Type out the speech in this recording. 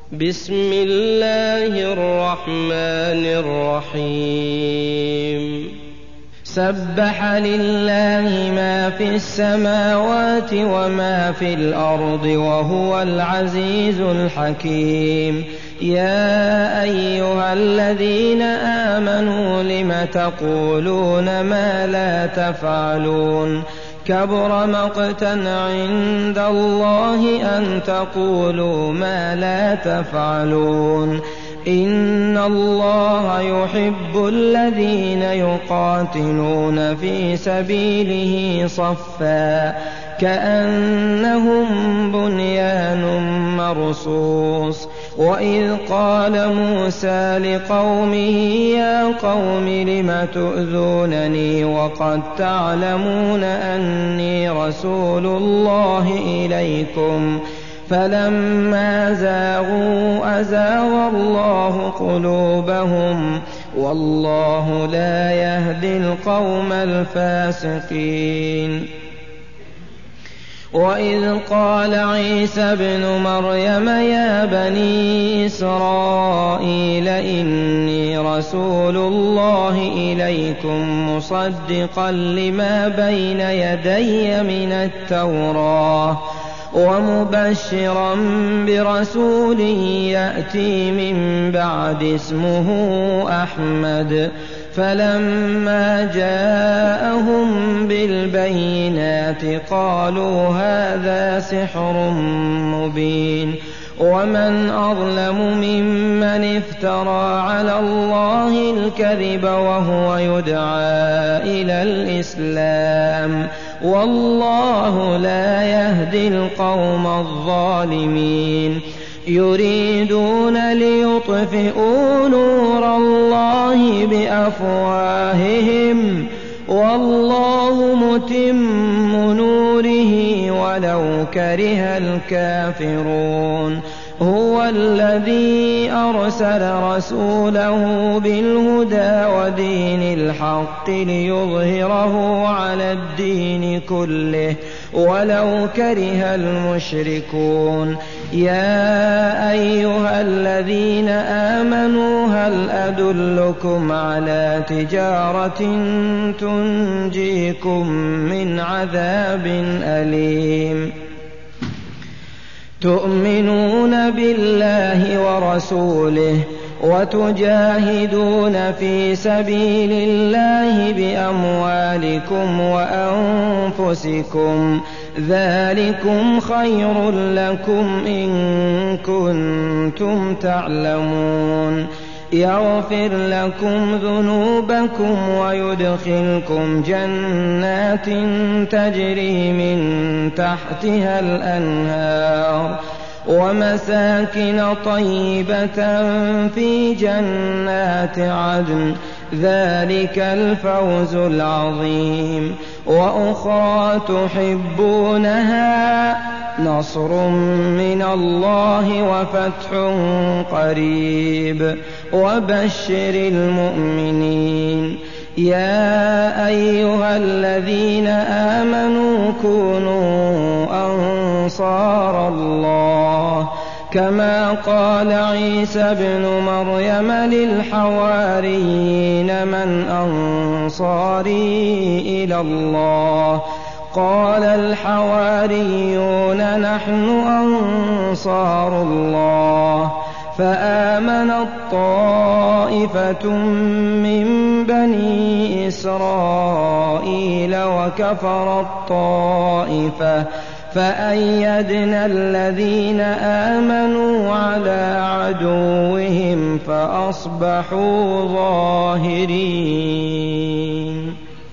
بسم الله الرحمن الرحيم سبح لله ما في السماوات وما في الأرض وهو العزيز الحكيم يا أيها الذين آمنوا لم تقولون ما لا تفعلون كبر مقتا عند الله أن تقولوا ما لا تفعلون إن الله يحب الذين يقاتلون في سبيله صفا كأنهم بنيان مرصوص وإذ قال موسى لقومه يا قوم لم تؤذونني وقد تعلمون أني رسول الله إليكم فلما زاغوا أزاغ الله قلوبهم والله لا يهدي القوم الفاسقين وإذ قال عيسى ابن مريم يا بني إسرائيل إني رسول الله إليكم مصدقا لما بين يدي من التوراة ومبشرا برسول يأتي من بعد اسمه أحمد فلما جاءهم بالبينات قالوا هذا سحر مبين ومن أظلم ممن افترى على الله الكذب وهو يدعى إلى الإسلام والله لا يهدي القوم الظالمين يريدون ليطفئوا نور الله بأفواههم والله متم نوره ولو كره الكافرون هو الذي أرسل رسوله بالهدى ودين الحق ليظهره على الدين كله ولو كره المشركون يا أيها الذين آمنوا هل أدلكم على تجارة تنجيكم من عذاب أليم تؤمنون بالله ورسوله وتجاهدون في سبيل الله بأموالكم وأنفسكم ذلكم خير لكم إن كنتم تعلمون يغفر لكم ذنوبكم ويدخلكم جنات تجري من تحتها الأنهار ومساكن طيبة في جنات عدن ذلك الفوز العظيم وأخرى تحبونها نصر من الله وفتح قريب وبشر المؤمنين يا أيها الذين آمنوا كونوا أنصار الله كما قال عيسى ابن مريم للحواريين من أنصاري إلى الله قال الحواريون نحن أنصار الله فآمنت طائفة من بني إسرائيل وكفرت طائفة فأيدنا الذين آمنوا على عدوهم فأصبحوا ظاهرين.